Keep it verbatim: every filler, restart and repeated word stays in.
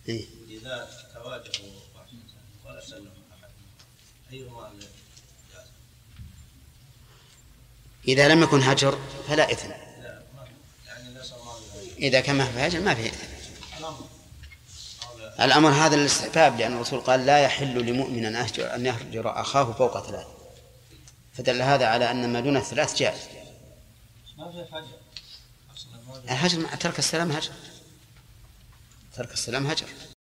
إيه؟ إذا تواجهوا ولا سلم أحد أيهما اللي جاز؟ إذا لم يكن هجر فلا إثم. لا ما يعني لا صار ما في إذا كان ما في هجر ما في إثم. الأمر الأمر هذا للاستحباب، لأن الرسول قال لا يحل لمؤمن أن يهجر أخاه فوق ثلاث، فدل هذا على أن ما دون الثلاث جائز. ما في حاجة الهجر مع ترك السلام هجر، ترك السلام هجر.